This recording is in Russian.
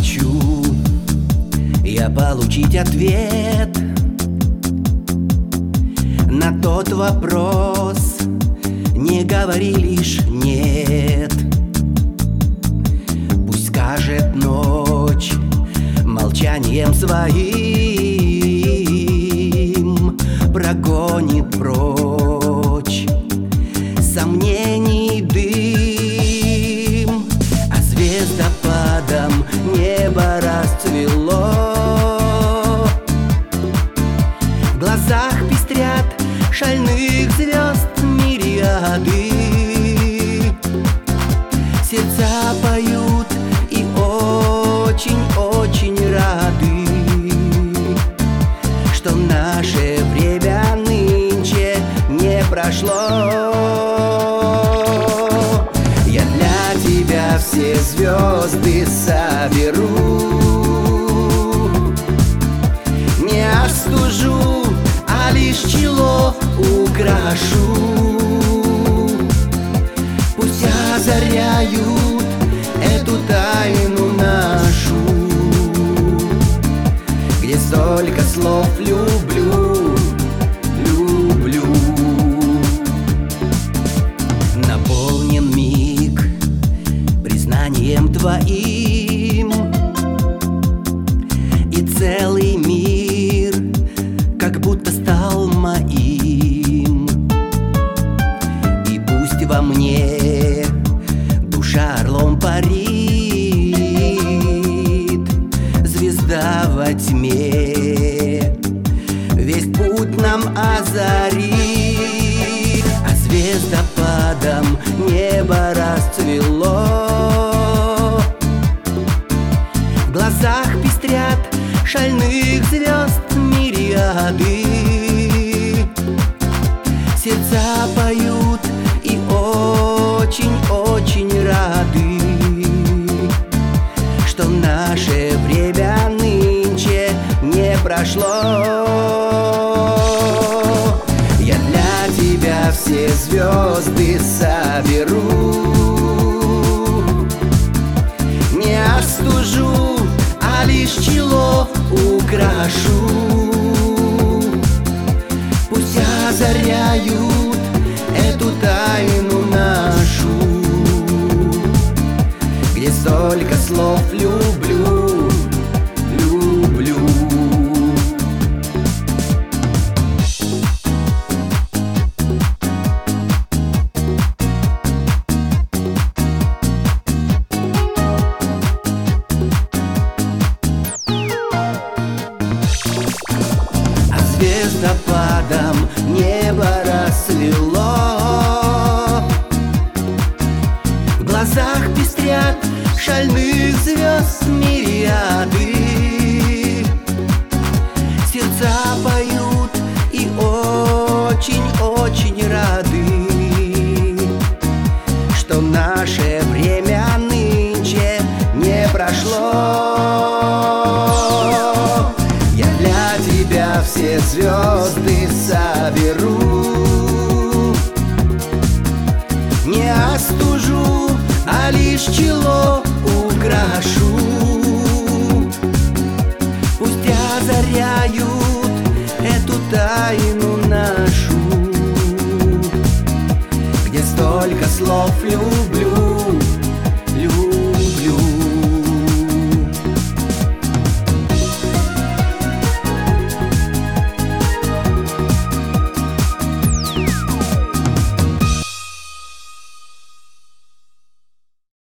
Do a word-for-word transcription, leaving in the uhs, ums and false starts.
хочу я получить ответ на тот вопрос. Не говори лишь «нет». Пусть скажет ночь молчанием своим, прогонит прочь сомнений дым, а звездопадом небо расцвело. В глазах пестрят шальных звезд мириады, сердца поют и очень-очень рады, что наше время нынче не прошло. Я для тебя все звезды соберу, не остужу, а лишь чело украшу. Пусть озаряют эту тайну нашу, где столько слов люблю, люблю. Наполнен миг признанием твоим, и целый мир как будто стал моим. И пусть во мне душа орлом парит, звезда во тьме весь путь нам озарит, а звездопадом небо расцвело. В глазах пестрят шальных звезд мириады, сердца поют и очень-очень рады, что наше время нынче не прошло. Я для тебя все звезды соберу, не остужу, а лишь чело украшу. Пусть озаряют эту тайну нашу, где столько слов люблю, люблю. Звездопадом небо расцвело. В глазах пестрят шальных звезд мириады, сердца поют и очень-очень рады, что наше время нынче не прошло. Все звезды соберу, не остужу, а лишь чело украшу. Пусть озаряют эту тайну нашу, где столько слов люблю.